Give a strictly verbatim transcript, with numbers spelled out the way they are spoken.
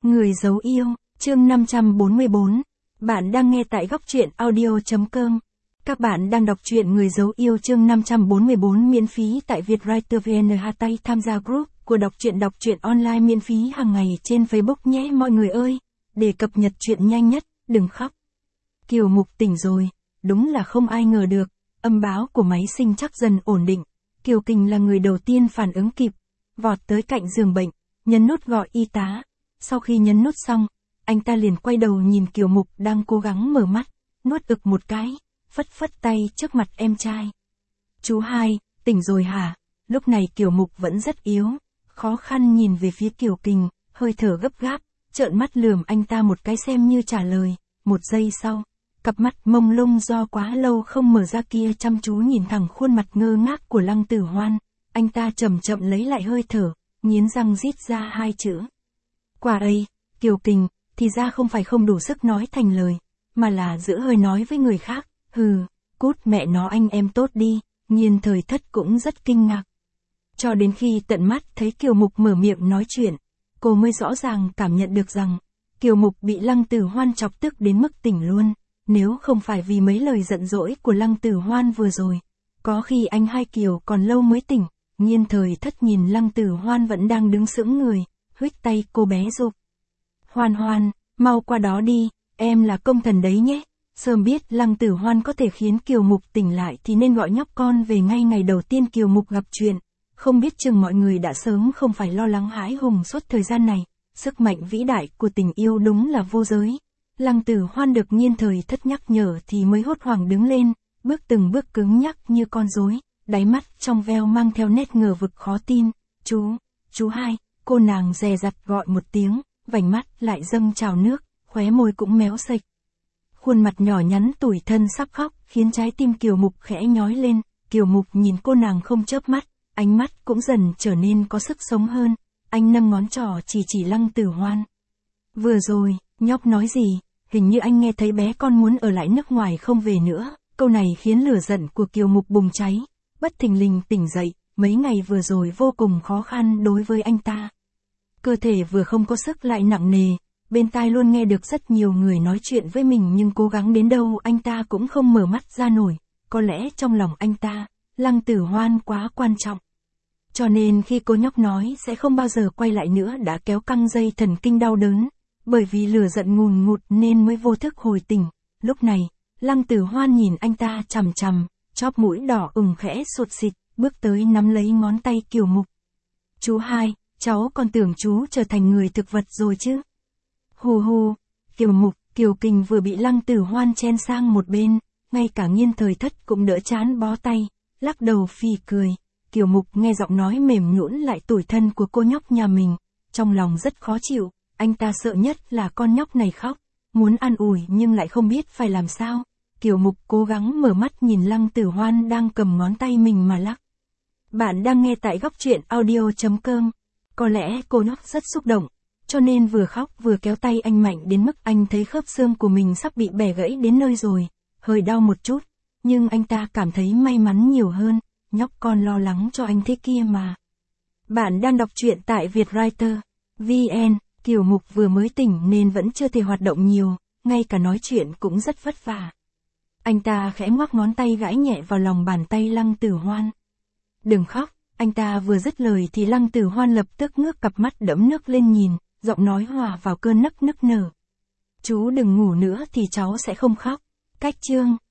Người giấu yêu, chương năm trăm bốn mươi bốn. Bạn đang nghe tại góc truyện audio chấm com. Các bạn đang đọc truyện Người giấu yêu chương năm trăm bốn mươi bốn miễn phí tại Vietwriter vê en. Tay tham gia group của đọc truyện đọc truyện online miễn phí hàng ngày trên Facebook nhé mọi người ơi. Để cập nhật truyện nhanh nhất, đừng khóc. Kiều Mục tỉnh rồi, đúng là không ai ngờ được. Âm báo của máy sinh chắc dần ổn định. Kiều Kình là người đầu tiên phản ứng kịp, vọt tới cạnh giường bệnh, nhấn nút gọi y tá. Sau khi nhấn nút xong, anh ta liền quay đầu nhìn Kiều Mục đang cố gắng mở mắt, nuốt ực một cái, phất phất tay trước mặt em trai. Chú hai, tỉnh rồi hả? Lúc này Kiều Mục vẫn rất yếu, khó khăn nhìn về phía Kiều Kình, hơi thở gấp gáp, trợn mắt lườm anh ta một cái xem như trả lời. Một giây sau, cặp mắt mông lung do quá lâu không mở ra kia chăm chú nhìn thẳng khuôn mặt ngơ ngác của Lăng Tử Hoan. Anh ta chậm chậm lấy lại hơi thở, nghiến răng rít ra hai chữ. Quả ấy, Kiều Kình, thì ra không phải không đủ sức nói thành lời, mà là giữ hơi nói với người khác, hừ, cút mẹ nó anh em tốt đi. Nhiên Thời Thất cũng rất kinh ngạc. Cho đến khi tận mắt thấy Kiều Mục mở miệng nói chuyện, cô mới rõ ràng cảm nhận được rằng, Kiều Mục bị Lăng Tử Hoan chọc tức đến mức tỉnh luôn. Nếu không phải vì mấy lời giận dỗi của Lăng Tử Hoan vừa rồi, có khi anh hai Kiều còn lâu mới tỉnh. Nhiên Thời Thất nhìn Lăng Tử Hoan vẫn đang đứng sững người, huých tay cô bé giục. Hoan Hoan, mau qua đó đi, em là công thần đấy nhé. Sớm biết Lăng Tử Hoan có thể khiến Kiều Mục tỉnh lại thì nên gọi nhóc con về ngay ngày đầu tiên Kiều Mục gặp chuyện. Không biết chừng mọi người đã sớm không phải lo lắng hãi hùng suốt thời gian này. Sức mạnh vĩ đại của tình yêu đúng là vô giới. Lăng Tử Hoan được Nhiên Thời Thất nhắc nhở thì mới hốt hoảng đứng lên, bước từng bước cứng nhắc như con rối, đáy mắt trong veo mang theo nét ngờ vực khó tin. Chú, chú hai, cô nàng dè dặt gọi một tiếng, vành mắt lại dâng trào nước, khóe môi cũng méo sạch. Khuôn mặt nhỏ nhắn tủi thân sắp khóc, khiến trái tim Kiều Mục khẽ nhói lên. Kiều Mục nhìn cô nàng không chớp mắt, ánh mắt cũng dần trở nên có sức sống hơn. Anh nâng ngón trỏ chỉ chỉ Lăng Tử Hoan. Vừa rồi, nhóc nói gì? Hình như anh nghe thấy bé con muốn ở lại nước ngoài không về nữa. Câu này khiến lửa giận của Kiều Mục bùng cháy, bất thình lình tỉnh dậy. Mấy ngày vừa rồi vô cùng khó khăn đối với anh ta. Cơ thể vừa không có sức lại nặng nề, bên tai luôn nghe được rất nhiều người nói chuyện với mình nhưng cố gắng đến đâu anh ta cũng không mở mắt ra nổi. Có lẽ trong lòng anh ta, Lăng Tử Hoan quá quan trọng. Cho nên khi cô nhóc nói sẽ không bao giờ quay lại nữa đã kéo căng dây thần kinh đau đớn. Bởi vì lửa giận ngùn ngụt nên mới vô thức hồi tỉnh. Lúc này, Lăng Tử Hoan nhìn anh ta chằm chằm, chóp mũi đỏ ửng khẽ sụt xịt, bước tới nắm lấy ngón tay Kiều Mục. Chú hai, cháu còn tưởng chú trở thành người thực vật rồi chứ. Hù hù, Kiều Mục, Kiều Kình vừa bị Lăng Tử Hoan chen sang một bên, ngay cả Nhiên Thời Thất cũng đỡ chán bó tay, lắc đầu phì cười. Kiều Mục nghe giọng nói mềm nhũn lại tủi thân của cô nhóc nhà mình, trong lòng rất khó chịu. Anh ta sợ nhất là con nhóc này khóc, muốn an ủi nhưng lại không biết phải làm sao. Kiều Mục cố gắng mở mắt nhìn Lăng Tử Hoan đang cầm ngón tay mình mà lắc. Bạn đang nghe tại góc truyện audio chấm com. Có lẽ cô nhóc rất xúc động, cho nên vừa khóc vừa kéo tay anh mạnh đến mức anh thấy khớp xương của mình sắp bị bẻ gãy đến nơi rồi. Hơi đau một chút, nhưng anh ta cảm thấy may mắn nhiều hơn, nhóc con lo lắng cho anh thế kia mà. Bạn đang đọc truyện tại Vietwriter vê en. Kiều Mục vừa mới tỉnh nên vẫn chưa thể hoạt động nhiều, ngay cả nói chuyện cũng rất vất vả. Anh ta khẽ ngoắc ngón tay gãi nhẹ vào lòng bàn tay Lăng Tử Hoan. Đừng khóc, anh ta vừa dứt lời thì Lăng Tử Hoan lập tức ngước cặp mắt đẫm nước lên nhìn, giọng nói hòa vào cơn nấc nức nở. Chú đừng ngủ nữa thì cháu sẽ không khóc. Cách chương.